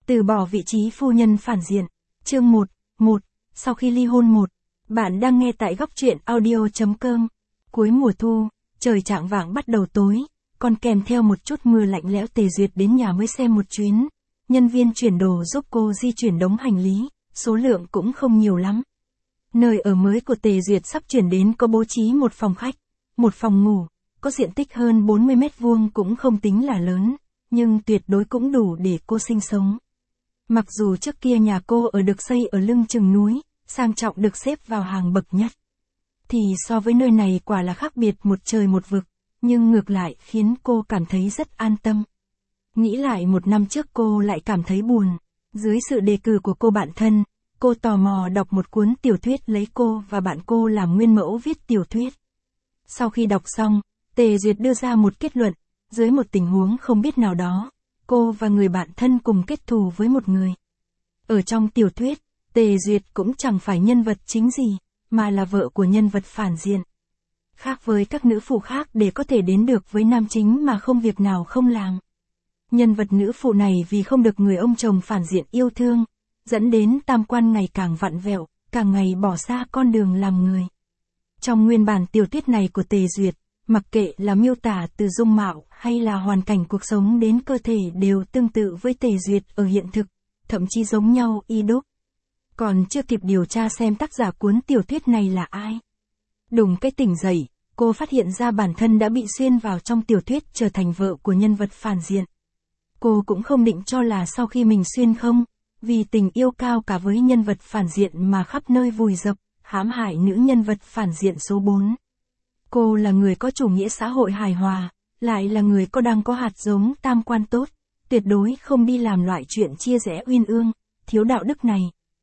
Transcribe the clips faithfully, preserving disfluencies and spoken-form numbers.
Từ bỏ vị trí phu nhân phản diện. Chương một. một. Sau khi ly hôn một. Bạn đang nghe tại góc truyện audio chấm com. Cuối mùa thu, trời chạng vạng bắt đầu tối, còn kèm theo một chút mưa lạnh lẽo. Tề Duyệt đến nhà mới xem một chuyến. Nhân viên chuyển đồ giúp cô di chuyển đống hành lý, số lượng cũng không nhiều lắm. Nơi ở mới của Tề Duyệt sắp chuyển đến có bố trí một phòng khách, một phòng ngủ, có diện tích hơn bốn mươi mét vuông cũng không tính là lớn, nhưng tuyệt đối cũng đủ để cô sinh sống. Mặc dù trước kia nhà cô ở được xây ở lưng chừng núi, sang trọng được xếp vào hàng bậc nhất, thì so với nơi này quả là khác biệt một trời một vực, nhưng ngược lại khiến cô cảm thấy rất an tâm. Nghĩ lại một năm trước cô lại cảm thấy buồn. Dưới sự đề cử của cô bạn thân, cô tò mò đọc một cuốn tiểu thuyết lấy cô và bạn cô làm nguyên mẫu viết tiểu thuyết. Sau khi đọc xong, Tề Duyệt đưa ra một kết luận, dưới một tình huống không biết nào đó, cô và người bạn thân cùng kết thù với một người. Ở trong tiểu thuyết, Tề Duyệt cũng chẳng phải nhân vật chính gì, mà là vợ của nhân vật phản diện. Khác với các nữ phụ khác để có thể đến được với nam chính mà không việc nào không làm. Nhân vật nữ phụ này vì không được người ông chồng phản diện yêu thương, dẫn đến tam quan ngày càng vặn vẹo, càng ngày bỏ xa con đường làm người. Trong nguyên bản tiểu thuyết này của Tề Duyệt, mặc kệ là miêu tả từ dung mạo hay là hoàn cảnh cuộc sống đến cơ thể đều tương tự với Tề Duyệt ở hiện thực, thậm chí giống nhau y đúc. Còn chưa kịp điều tra xem tác giả cuốn tiểu thuyết này là ai. Đùng cái tỉnh dậy, cô phát hiện ra bản thân đã bị xuyên vào trong tiểu thuyết trở thành vợ của nhân vật phản diện. Cô cũng không định cho là sau khi mình xuyên không, vì tình yêu cao cả với nhân vật phản diện mà khắp nơi vùi dập, hãm hại nữ nhân vật phản diện số bốn. Cô là người có chủ nghĩa xã hội hài hòa, lại là người có đang có hạt giống tam quan tốt, tuyệt đối không đi làm loại chuyện chia rẽ uyên ương, thiếu đạo đức này.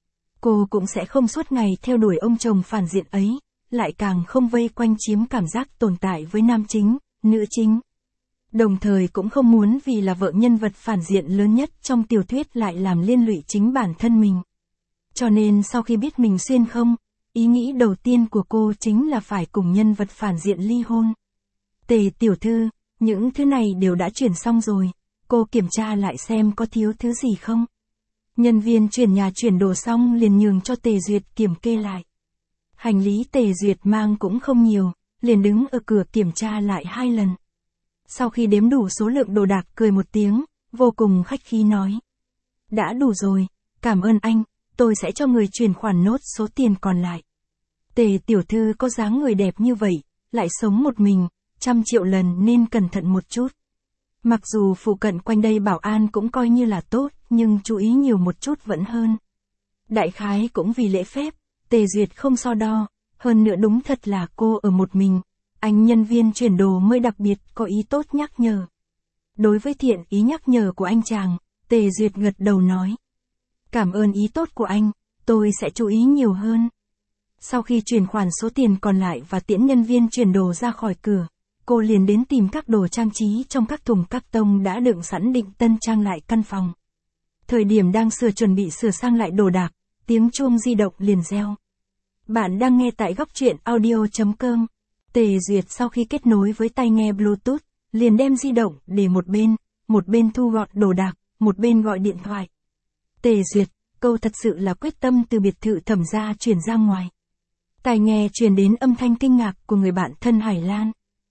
Cô cũng sẽ không suốt ngày theo đuổi ông chồng phản diện ấy, lại càng không vây quanh chiếm cảm giác tồn tại với nam chính, nữ chính. Đồng thời cũng không muốn vì là vợ nhân vật phản diện lớn nhất trong tiểu thuyết lại làm liên lụy chính bản thân mình. Cho nên sau khi biết mình xuyên không, ý nghĩ đầu tiên của cô chính là phải cùng nhân vật phản diện ly hôn. Tề tiểu thư, những thứ này đều đã chuyển xong rồi, cô kiểm tra lại xem có thiếu thứ gì không. Nhân viên chuyển nhà chuyển đồ xong liền nhường cho Tề Duyệt kiểm kê lại. Hành lý Tề Duyệt mang cũng không nhiều, liền đứng ở cửa kiểm tra lại hai lần. Sau khi đếm đủ số lượng đồ đạc cười một tiếng, vô cùng khách khí nói. Đã đủ rồi, cảm ơn anh, tôi sẽ cho người chuyển khoản nốt số tiền còn lại. Tề tiểu thư có dáng người đẹp như vậy, lại sống một mình, trăm triệu lần nên cẩn thận một chút. Mặc dù phụ cận quanh đây bảo an cũng coi như là tốt, nhưng chú ý nhiều một chút vẫn hơn. Đại khái cũng vì lễ phép, Tề Duyệt không so đo, hơn nữa đúng thật là cô ở một mình. Anh nhân viên chuyển đồ mới đặc biệt có ý tốt nhắc nhở. Đối với thiện ý nhắc nhở của anh chàng, Tề Duyệt gật đầu nói. Cảm ơn ý tốt của anh, tôi sẽ chú ý nhiều hơn. Sau khi chuyển khoản số tiền còn lại và tiễn nhân viên chuyển đồ ra khỏi cửa, cô liền đến tìm các đồ trang trí trong các thùng các tông đã đựng sẵn định tân trang lại căn phòng. Thời điểm đang sửa chuẩn bị sửa sang lại đồ đạc, tiếng chuông di động liền reo. Bạn đang nghe tại góc truyện audio chấm com. Tề Duyệt sau khi kết nối với tai nghe Bluetooth, liền đem di động để một bên, một bên thu gọn đồ đạc, một bên gọi điện thoại. Tề Duyệt, câu thật sự là quyết tâm từ biệt thự Thẩm gia chuyển ra ngoài. Tai nghe truyền đến âm thanh kinh ngạc của người bạn thân Hải Lan.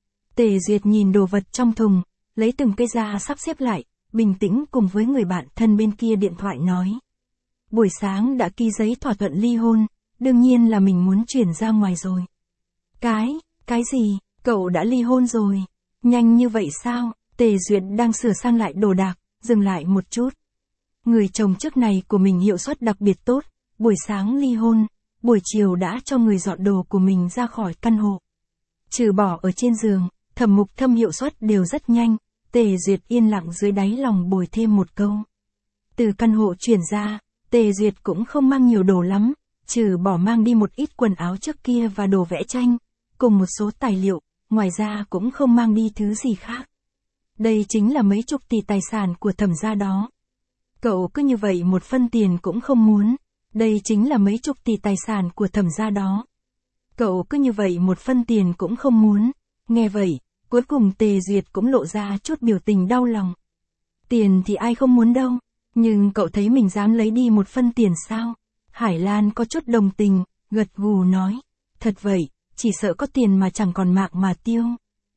Tề Duyệt nhìn đồ vật trong thùng, lấy từng cây ra sắp xếp lại, bình tĩnh cùng với người bạn thân bên kia điện thoại nói. Buổi sáng đã ký giấy thỏa thuận ly hôn, đương nhiên là mình muốn chuyển ra ngoài rồi. Cái, cái gì, cậu đã ly hôn rồi? Nhanh như vậy sao? Tề Duyệt đang sửa sang lại đồ đạc, dừng lại một chút. Người chồng trước này của mình hiệu suất đặc biệt tốt, buổi sáng ly hôn, buổi chiều đã cho người dọn đồ của mình ra khỏi căn hộ. Trừ bỏ ở trên giường, Thẩm Mục Thâm hiệu suất đều rất nhanh, Tề Duyệt yên lặng dưới đáy lòng bồi thêm một câu. Từ căn hộ chuyển ra, Tề Duyệt cũng không mang nhiều đồ lắm, trừ bỏ mang đi một ít quần áo trước kia và đồ vẽ tranh, cùng một số tài liệu, ngoài ra cũng không mang đi thứ gì khác. Đây chính là mấy chục tỷ tài sản của Thẩm gia đó. Cậu cứ như vậy một phân tiền cũng không muốn, đây chính là mấy chục tỷ tài sản của Thẩm gia đó. Cậu cứ như vậy một phân tiền cũng không muốn, nghe vậy, cuối cùng Tề Duyệt cũng lộ ra chút biểu tình đau lòng. Tiền thì ai không muốn đâu, Nhưng cậu thấy mình dám lấy đi một phân tiền sao? Hải Lan có chút đồng tình, gật gù nói. Thật vậy, chỉ sợ có tiền mà chẳng còn mạng mà tiêu.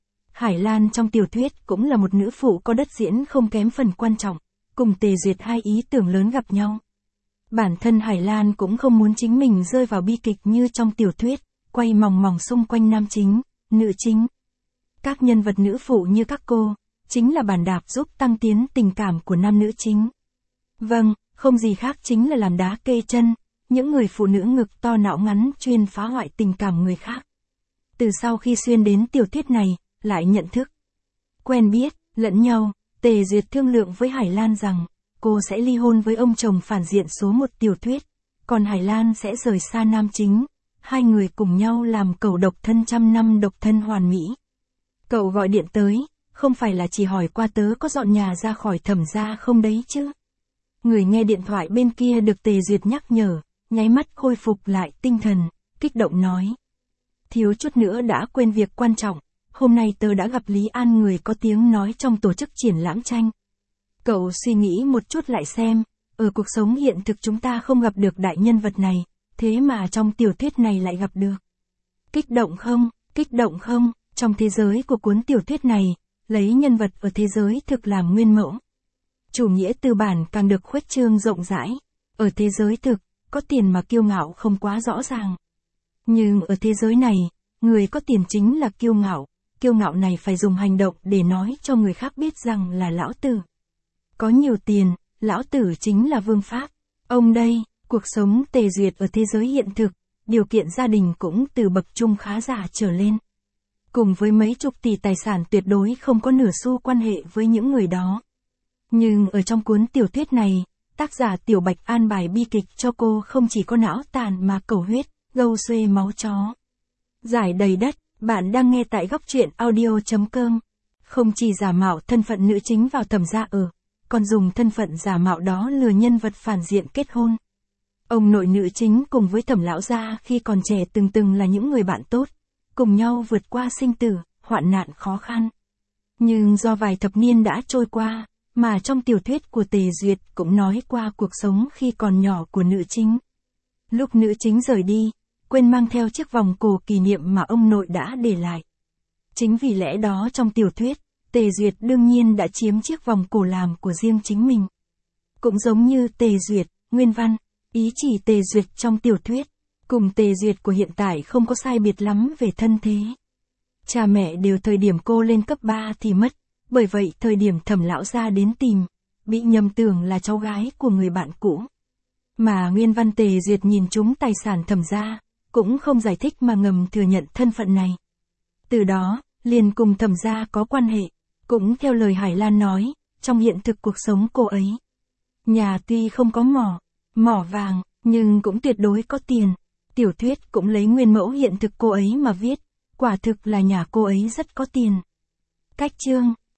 Hải Lan trong tiểu thuyết cũng là một nữ phụ có đất diễn không kém phần quan trọng, cùng Tề Duyệt hai ý tưởng lớn gặp nhau. Bản thân Hải Lan cũng không muốn chính mình rơi vào bi kịch như trong tiểu thuyết, quay mòng mòng xung quanh nam chính, nữ chính. Các nhân vật nữ phụ như các cô, chính là bàn đạp giúp tăng tiến tình cảm của nam nữ chính. Vâng, không gì khác chính là làm đá kê chân, những người phụ nữ ngực to não ngắn chuyên phá hoại tình cảm người khác. Từ sau khi xuyên đến tiểu thuyết này, lại nhận thức. Quen biết, lẫn nhau, Tề Duyệt thương lượng với Hải Lan rằng, cô sẽ ly hôn với ông chồng phản diện số một tiểu thuyết, còn Hải Lan sẽ rời xa nam chính, hai người cùng nhau làm cậu độc thân trăm năm độc thân hoàn mỹ. Cậu gọi điện tới, không phải là chỉ hỏi qua tớ có dọn nhà ra khỏi Thẩm gia không đấy chứ. Người nghe điện thoại bên kia được Tề Duyệt nhắc nhở, nháy mắt khôi phục lại tinh thần, kích động nói. Thiếu chút nữa đã quên việc quan trọng, hôm nay tớ đã gặp Lý An, người có tiếng nói trong tổ chức triển lãm tranh. Cậu suy nghĩ một chút lại xem, ở cuộc sống hiện thực chúng ta không gặp được đại nhân vật này, thế mà trong tiểu thuyết này lại gặp được. Kích động không, kích động không, trong thế giới của cuốn tiểu thuyết này, lấy nhân vật ở thế giới thực làm nguyên mẫu. Chủ nghĩa tư bản càng được khuếch trương rộng rãi, ở thế giới thực, có tiền mà kiêu ngạo không quá rõ ràng. Nhưng ở thế giới này, người có tiền chính là kiêu ngạo, kiêu ngạo này phải dùng hành động để nói cho người khác biết rằng là lão tử. Có nhiều tiền, lão tử chính là vương pháp. Ông đây, cuộc sống Tề Duyệt ở thế giới hiện thực, điều kiện gia đình cũng từ bậc trung khá giả trở lên. Cùng với mấy chục tỷ tài sản tuyệt đối không có nửa xu quan hệ với những người đó. Nhưng ở trong cuốn tiểu thuyết này, tác giả Tiểu Bạch an bài bi kịch cho cô không chỉ có não tàn mà cầu huyết, gâu xuê máu chó. Giải đầy đất, bạn đang nghe tại góc truyện audio chấm com. Không chỉ giả mạo thân phận nữ chính vào Thẩm gia ở, còn dùng thân phận giả mạo đó lừa nhân vật phản diện kết hôn. Ông nội nữ chính cùng với Thẩm lão gia khi còn trẻ từng từng là những người bạn tốt, cùng nhau vượt qua sinh tử, hoạn nạn khó khăn. Nhưng do vài thập niên đã trôi qua, mà trong tiểu thuyết của Tề Duyệt cũng nói qua cuộc sống khi còn nhỏ của nữ chính. Lúc nữ chính rời đi, quên mang theo chiếc vòng cổ kỷ niệm mà ông nội đã để lại. Chính vì lẽ đó trong tiểu thuyết, Tề Duyệt đương nhiên đã chiếm chiếc vòng cổ làm của riêng chính mình. Cũng giống như Tề Duyệt, nguyên văn, ý chỉ Tề Duyệt trong tiểu thuyết, cùng Tề Duyệt của hiện tại không có sai biệt lắm về thân thế. Cha mẹ đều thời điểm cô lên cấp ba thì mất, bởi vậy thời điểm Thẩm lão gia đến tìm, bị nhầm tưởng là cháu gái của người bạn cũ. Mà nguyên văn Tề Duyệt nhìn trúng tài sản Thẩm gia, cũng không giải thích mà ngầm thừa nhận thân phận này. Từ đó, liền cùng Thẩm gia có quan hệ, cũng theo lời Hải Lan nói, trong hiện thực cuộc sống cô ấy. Nhà tuy không có mỏ, mỏ vàng, nhưng cũng tuyệt đối có tiền. Tiểu thuyết cũng lấy nguyên mẫu hiện thực cô ấy mà viết, quả thực là nhà cô ấy rất có tiền. Cách chương